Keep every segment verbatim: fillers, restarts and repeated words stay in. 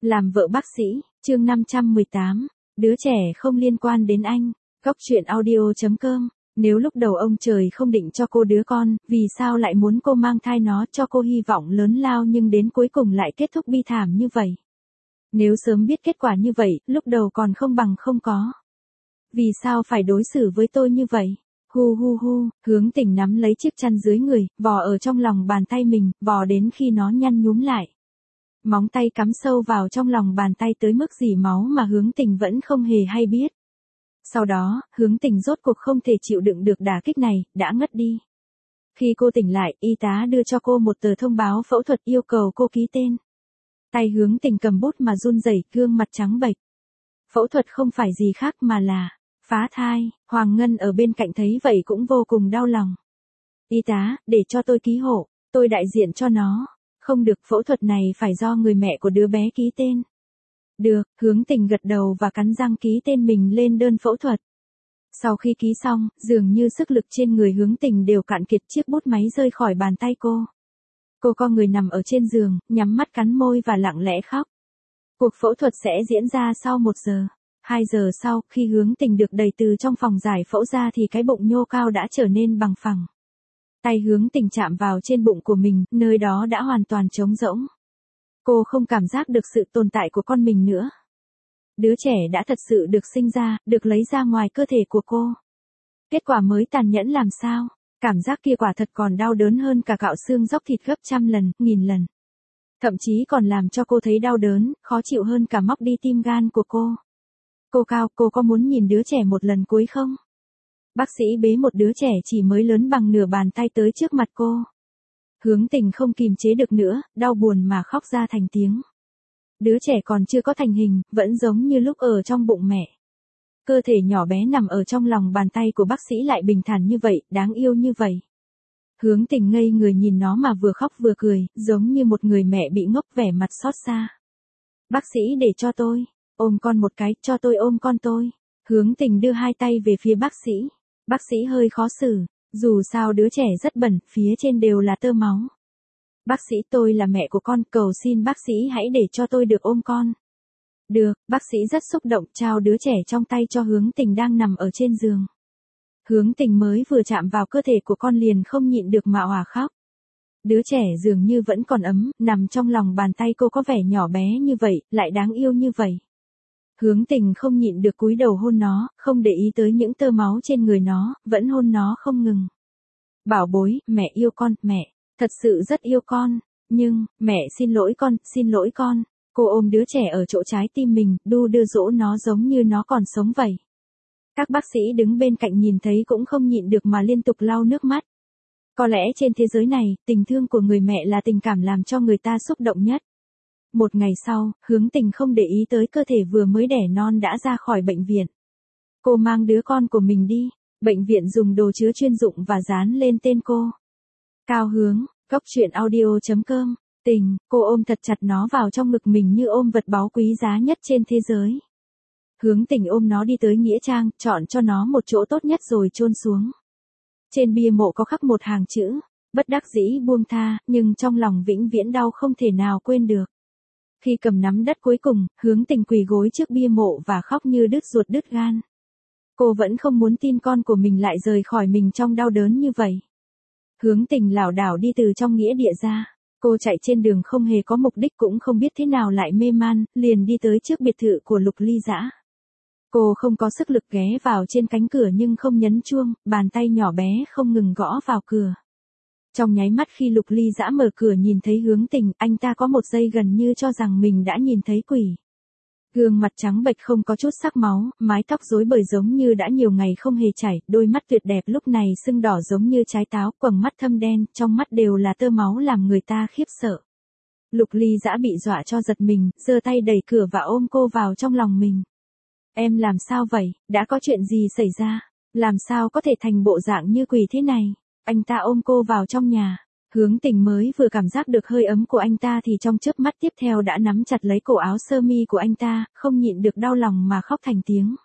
Làm vợ bác sĩ, chương năm trăm mười tám, đứa trẻ không liên quan đến anh, góc truyện audio.com. Nếu lúc đầu ông trời không định cho cô đứa con, vì sao lại muốn cô mang thai nó, cho cô hy vọng lớn lao nhưng đến cuối cùng lại kết thúc bi thảm như vậy? Nếu sớm biết kết quả như vậy, lúc đầu còn không bằng không có. Vì sao phải đối xử với tôi như vậy? Hu hu hu, Hướng Tình nắm lấy chiếc chăn dưới người, vò ở trong lòng bàn tay mình, vò đến khi nó nhăn nhúm lại. Móng tay cắm sâu vào trong lòng bàn tay tới mức rỉ máu mà Hướng Tình vẫn không hề hay biết. Sau đó, Hướng Tình rốt cuộc không thể chịu đựng được đả kích này, đã ngất đi. Khi cô tỉnh lại, y tá đưa cho cô một tờ thông báo phẫu thuật yêu cầu cô ký tên. Tay Hướng Tình cầm bút mà run rẩy, gương mặt trắng bệch. Phẫu thuật không phải gì khác mà là phá thai. Hoàng Ngân ở bên cạnh thấy vậy cũng vô cùng đau lòng. Y tá, để cho tôi ký hộ, tôi đại diện cho nó. Không được, phẫu thuật này phải do người mẹ của đứa bé ký tên. Được, Hướng Tình gật đầu và cắn răng ký tên mình lên đơn phẫu thuật. Sau khi ký xong, dường như sức lực trên người Hướng Tình đều cạn kiệt, chiếc bút máy rơi khỏi bàn tay cô. Cô co người nằm ở trên giường, nhắm mắt cắn môi và lặng lẽ khóc. Cuộc phẫu thuật sẽ diễn ra sau một giờ. Hai giờ sau, khi Hướng Tình được đẩy từ trong phòng giải phẫu ra thì cái bụng nhô cao đã trở nên bằng phẳng. Tay Hướng Tình chạm vào trên bụng của mình, nơi đó đã hoàn toàn trống rỗng. Cô không cảm giác được sự tồn tại của con mình nữa. Đứa trẻ đã thật sự được sinh ra, được lấy ra ngoài cơ thể của cô. Kết quả mới tàn nhẫn làm sao? Cảm giác kia quả thật còn đau đớn hơn cả cạo xương dóc thịt gấp trăm lần, nghìn lần. Thậm chí còn làm cho cô thấy đau đớn, khó chịu hơn cả móc đi tim gan của cô. Cô Cao, cô có muốn nhìn đứa trẻ một lần cuối không? Bác sĩ bế một đứa trẻ chỉ mới lớn bằng nửa bàn tay tới trước mặt cô. Hướng Tình không kìm chế được nữa, đau buồn mà khóc ra thành tiếng. Đứa trẻ còn chưa có thành hình, vẫn giống như lúc ở trong bụng mẹ. Cơ thể nhỏ bé nằm ở trong lòng bàn tay của bác sĩ lại bình thản như vậy, đáng yêu như vậy. Hướng Tình ngây người nhìn nó mà vừa khóc vừa cười, giống như một người mẹ bị ngốc, vẻ mặt xót xa. Bác sĩ để cho tôi ôm con một cái, cho tôi ôm con tôi. Hướng Tình đưa hai tay về phía bác sĩ. Bác sĩ hơi khó xử, dù sao đứa trẻ rất bẩn, phía trên đều là tơ máu. Bác sĩ, tôi là mẹ của con, cầu xin bác sĩ hãy để cho tôi được ôm con. Được, bác sĩ rất xúc động, trao đứa trẻ trong tay cho Hướng Tình đang nằm ở trên giường. Hướng Tình mới vừa chạm vào cơ thể của con liền không nhịn được mà òa khóc. Đứa trẻ dường như vẫn còn ấm, nằm trong lòng bàn tay cô có vẻ nhỏ bé như vậy, lại đáng yêu như vậy. Hướng Tình không nhịn được cúi đầu hôn nó, không để ý tới những tơ máu trên người nó, vẫn hôn nó không ngừng. Bảo bối, mẹ yêu con, mẹ, thật sự rất yêu con, nhưng, mẹ xin lỗi con, xin lỗi con. Cô ôm đứa trẻ ở chỗ trái tim mình, đu đưa dỗ nó giống như nó còn sống vậy. Các bác sĩ đứng bên cạnh nhìn thấy cũng không nhịn được mà liên tục lau nước mắt. Có lẽ trên thế giới này, tình thương của người mẹ là tình cảm làm cho người ta xúc động nhất. Một ngày sau, Hướng Tình không để ý tới cơ thể vừa mới đẻ non đã ra khỏi bệnh viện. Cô mang đứa con của mình đi, bệnh viện dùng đồ chứa chuyên dụng và dán lên tên cô. Cao Hướng, góc truyện audio.com. Tình, cô ôm thật chặt nó vào trong ngực mình như ôm vật báu quý giá nhất trên thế giới. Hướng Tình ôm nó đi tới nghĩa trang, chọn cho nó một chỗ tốt nhất rồi chôn xuống. Trên bia mộ có khắc một hàng chữ, bất đắc dĩ buông tha, nhưng trong lòng vĩnh viễn đau không thể nào quên được. Khi cầm nắm đất cuối cùng, Hướng Tình quỳ gối trước bia mộ và khóc như đứt ruột đứt gan. Cô vẫn không muốn tin con của mình lại rời khỏi mình trong đau đớn như vậy. Hướng Tình lảo đảo đi từ trong nghĩa địa ra. Cô chạy trên đường không hề có mục đích, cũng không biết thế nào lại mê man, liền đi tới trước biệt thự của Lục Ly Dã. Cô không có sức lực ghé vào trên cánh cửa nhưng không nhấn chuông, bàn tay nhỏ bé không ngừng gõ vào cửa. Trong nháy mắt khi Lục Ly Dã mở cửa nhìn thấy Hướng Tình, anh ta có một giây gần như cho rằng mình đã nhìn thấy quỷ. Gương mặt trắng bệch không có chút sắc máu, mái tóc rối bời giống như đã nhiều ngày không hề chảy, đôi mắt tuyệt đẹp lúc này sưng đỏ giống như trái táo, quầng mắt thâm đen, trong mắt đều là tơ máu làm người ta khiếp sợ. Lục Ly Dã bị dọa cho giật mình, giơ tay đẩy cửa và ôm cô vào trong lòng mình. Em làm sao vậy, đã có chuyện gì xảy ra, làm sao có thể thành bộ dạng như quỷ thế này? Anh ta ôm cô vào trong nhà. Hướng Tình mới vừa cảm giác được hơi ấm của anh ta thì trong chớp mắt tiếp theo đã nắm chặt lấy cổ áo sơ mi của anh ta, không nhịn được đau lòng mà khóc thành tiếng.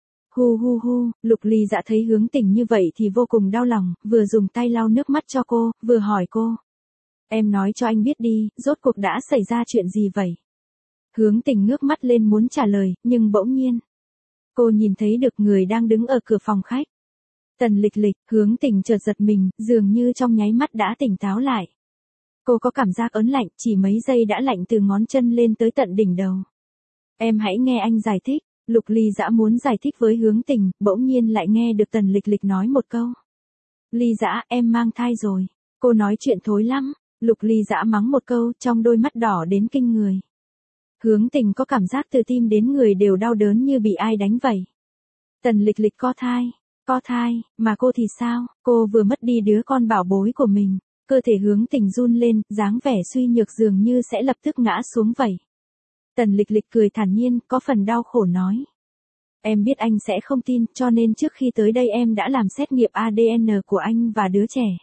Hu hu hu, Lục Ly Dã thấy Hướng Tình như vậy thì vô cùng đau lòng, vừa dùng tay lau nước mắt cho cô, vừa hỏi cô. Em nói cho anh biết đi, rốt cuộc đã xảy ra chuyện gì vậy? Hướng Tình ngước mắt lên muốn trả lời, nhưng bỗng nhiên. Cô nhìn thấy được người đang đứng ở cửa phòng khách. Tần Lịch Lịch. Hướng Tình chợt giật mình, dường như trong nháy mắt đã tỉnh táo lại. Cô có cảm giác ớn lạnh, chỉ mấy giây đã lạnh từ ngón chân lên tới tận đỉnh đầu. Em hãy nghe anh giải thích. Lục Ly Dã muốn giải thích với Hướng Tình, bỗng nhiên lại nghe được Tần Lịch Lịch nói một câu. Ly Dã, em mang thai rồi. Cô nói chuyện thối lắm. Lục Ly Dã mắng một câu, trong đôi mắt đỏ đến kinh người. Hướng Tình có cảm giác từ tim đến người đều đau đớn như bị ai đánh vậy. Tần Lịch Lịch có thai, có thai, mà cô thì sao? Cô vừa mất đi đứa con bảo bối của mình. Cơ thể Hướng Tình run lên, dáng vẻ suy nhược dường như sẽ lập tức ngã xuống vậy. Tần Lịch Lịch cười thản nhiên, có phần đau khổ nói. Em biết anh sẽ không tin, cho nên trước khi tới đây em đã làm xét nghiệm a đê en của anh và đứa trẻ.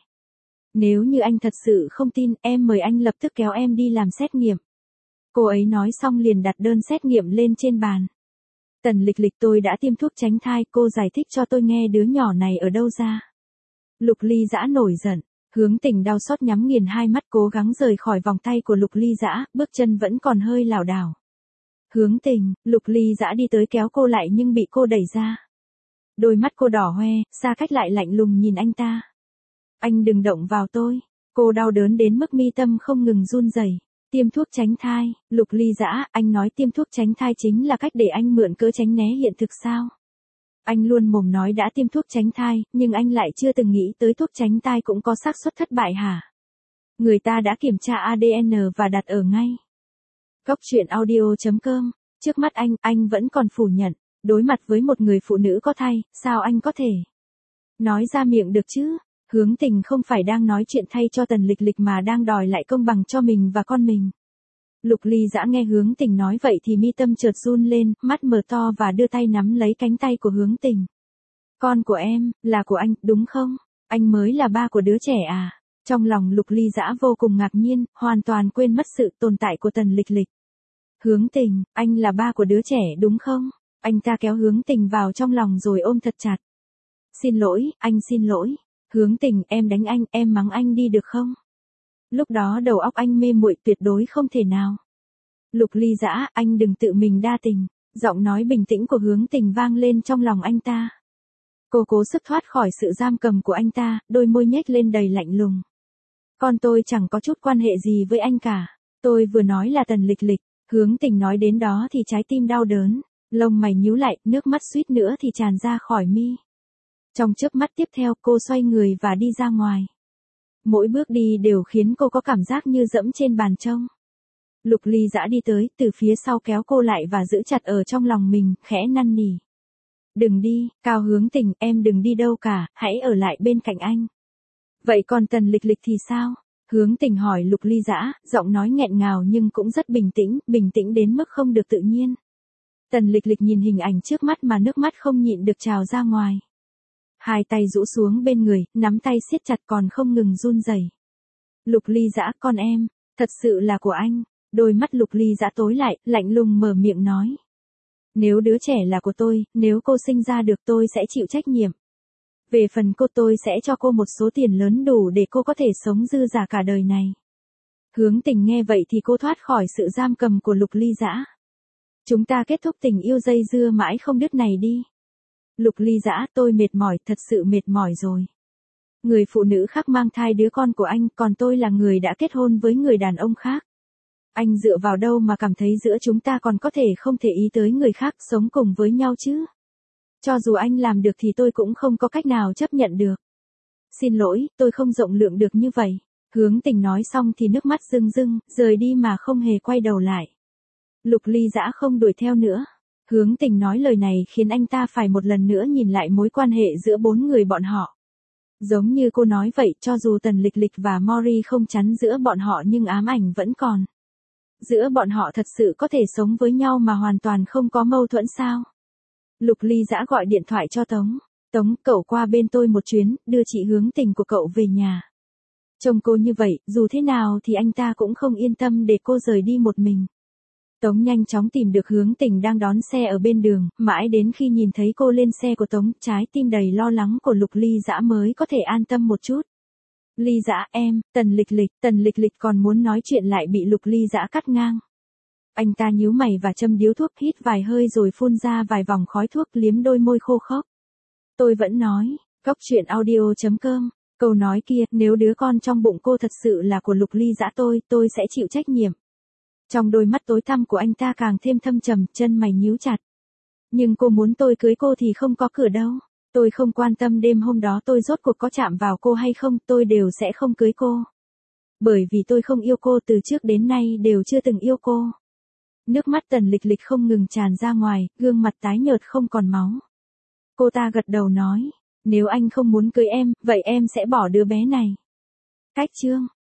Nếu như anh thật sự không tin, em mời anh lập tức kéo em đi làm xét nghiệm. Cô ấy nói xong liền đặt đơn xét nghiệm lên trên bàn. Tần Lịch Lịch, tôi đã tiêm thuốc tránh thai, cô giải thích cho tôi nghe đứa nhỏ này ở đâu ra. Lục Ly Dã nổi giận. Hướng Tình đau xót nhắm nghiền hai mắt cố gắng rời khỏi vòng tay của Lục Ly Dã, bước chân vẫn còn hơi lảo đảo. Hướng Tình. Lục Ly Dã đi tới kéo cô lại nhưng bị cô đẩy ra. Đôi mắt cô đỏ hoe, xa cách lại lạnh lùng nhìn anh ta. Anh đừng động vào tôi. Cô đau đớn đến mức mi tâm không ngừng run rẩy. Tiêm thuốc tránh thai. Lục Ly Dã, anh nói tiêm thuốc tránh thai chính là cách để anh mượn cớ tránh né hiện thực sao? Anh luôn mồm nói đã tiêm thuốc tránh thai, nhưng anh lại chưa từng nghĩ tới thuốc tránh thai cũng có xác suất thất bại hả? Người ta đã kiểm tra a đê en và đặt ở ngay. Góc truyện audio chấm com. Trước mắt anh, anh vẫn còn phủ nhận. Đối mặt với một người phụ nữ có thai, sao anh có thể nói ra miệng được chứ? Hướng Tình không phải đang nói chuyện thay cho Tần Lịch Lịch mà đang đòi lại công bằng cho mình và con mình. Lục Ly Dã nghe Hướng Tình nói vậy thì mi tâm chợt run lên, mắt mở to và đưa tay nắm lấy cánh tay của Hướng Tình. Con của em, là của anh, đúng không? Anh mới là ba của đứa trẻ à? Trong lòng Lục Ly Dã vô cùng ngạc nhiên, hoàn toàn quên mất sự tồn tại của Tần Lịch Lịch. Hướng Tình, anh là ba của đứa trẻ đúng không? Anh ta kéo Hướng Tình vào trong lòng rồi ôm thật chặt. Xin lỗi, anh xin lỗi. Hướng Tình, em đánh anh, em mắng anh đi được không? Lúc đó đầu óc anh mê muội tuyệt đối không thể nào. Lục Ly Dã, anh đừng tự mình đa tình. Giọng nói bình tĩnh của Hướng Tình vang lên trong lòng anh ta. Cô cố sức thoát khỏi sự giam cầm của anh ta, đôi môi nhếch lên đầy lạnh lùng. Con tôi chẳng có chút quan hệ gì với anh cả. Tôi vừa nói là Tần Lịch Lịch. Hướng Tình nói đến đó thì trái tim đau đớn. Lông mày nhíu lại, nước mắt suýt nữa thì tràn ra khỏi mi. Trong chớp mắt tiếp theo cô xoay người và đi ra ngoài. Mỗi bước đi đều khiến cô có cảm giác như dẫm trên bàn trông. Lục Ly Dã đi tới, từ phía sau kéo cô lại và giữ chặt ở trong lòng mình, khẽ năn nỉ. Đừng đi, Cao Hướng Tình, em đừng đi đâu cả, hãy ở lại bên cạnh anh. Vậy còn Tần Lịch Lịch thì sao? Hướng Tình hỏi Lục Ly Dã, giọng nói nghẹn ngào nhưng cũng rất bình tĩnh, bình tĩnh đến mức không được tự nhiên. Tần Lịch Lịch nhìn hình ảnh trước mắt mà nước mắt không nhịn được trào ra ngoài. Hai tay rũ xuống bên người, nắm tay siết chặt còn không ngừng run rẩy. Lục Ly Dã, con em, thật sự là của anh. Đôi mắt Lục Ly Dã tối lại, lạnh lùng mở miệng nói. Nếu đứa trẻ là của tôi, nếu cô sinh ra được tôi sẽ chịu trách nhiệm. Về phần cô tôi sẽ cho cô một số tiền lớn đủ để cô có thể sống dư dả cả đời này. Hướng Tình nghe vậy thì cô thoát khỏi sự giam cầm của Lục Ly Dã. Chúng ta kết thúc tình yêu dây dưa mãi không đứt này đi. Lục Ly Dã, tôi mệt mỏi, thật sự mệt mỏi rồi. Người phụ nữ khác mang thai đứa con của anh, còn tôi là người đã kết hôn với người đàn ông khác. Anh dựa vào đâu mà cảm thấy giữa chúng ta còn có thể không thể ý tới người khác sống cùng với nhau chứ? Cho dù anh làm được thì tôi cũng không có cách nào chấp nhận được. Xin lỗi, tôi không rộng lượng được như vậy. Hướng Tình nói xong thì nước mắt rưng rưng, rời đi mà không hề quay đầu lại. Lục Ly Dã không đuổi theo nữa. Hướng Tình nói lời này khiến anh ta phải một lần nữa nhìn lại mối quan hệ giữa bốn người bọn họ. Giống như cô nói vậy, cho dù Tần Lịch Lịch và Mori không chắn giữa bọn họ nhưng ám ảnh vẫn còn. Giữa bọn họ thật sự có thể sống với nhau mà hoàn toàn không có mâu thuẫn sao? Lục Ly Dã gọi điện thoại cho Tống. Tống, cậu qua bên tôi một chuyến, đưa chị Hướng Tình của cậu về nhà. Trông cô như vậy, dù thế nào thì anh ta cũng không yên tâm để cô rời đi một mình. Tống nhanh chóng tìm được Hướng Tình đang đón xe ở bên đường, mãi đến khi nhìn thấy cô lên xe của Tống, trái tim đầy lo lắng của Lục Ly Dã mới có thể an tâm một chút. Ly Dã em, Tần Lịch Lịch, Tần Lịch Lịch còn muốn nói chuyện lại bị Lục Ly Dã cắt ngang. Anh ta nhíu mày và châm điếu thuốc, hít vài hơi rồi phun ra vài vòng khói thuốc, liếm đôi môi khô khốc. Tôi vẫn nói, cốc truyện audio chấm com, câu nói kia, nếu đứa con trong bụng cô thật sự là của Lục Ly Dã tôi, tôi sẽ chịu trách nhiệm. Trong đôi mắt tối tăm của anh ta càng thêm thâm trầm, chân mày nhíu chặt. Nhưng cô muốn tôi cưới cô thì không có cửa đâu. Tôi không quan tâm đêm hôm đó tôi rốt cuộc có chạm vào cô hay không, tôi đều sẽ không cưới cô. Bởi vì tôi không yêu cô, từ trước đến nay đều chưa từng yêu cô. Nước mắt Tần Lịch Lịch không ngừng tràn ra ngoài, gương mặt tái nhợt không còn máu. Cô ta gật đầu nói, nếu anh không muốn cưới em, vậy em sẽ bỏ đứa bé này. Cách chương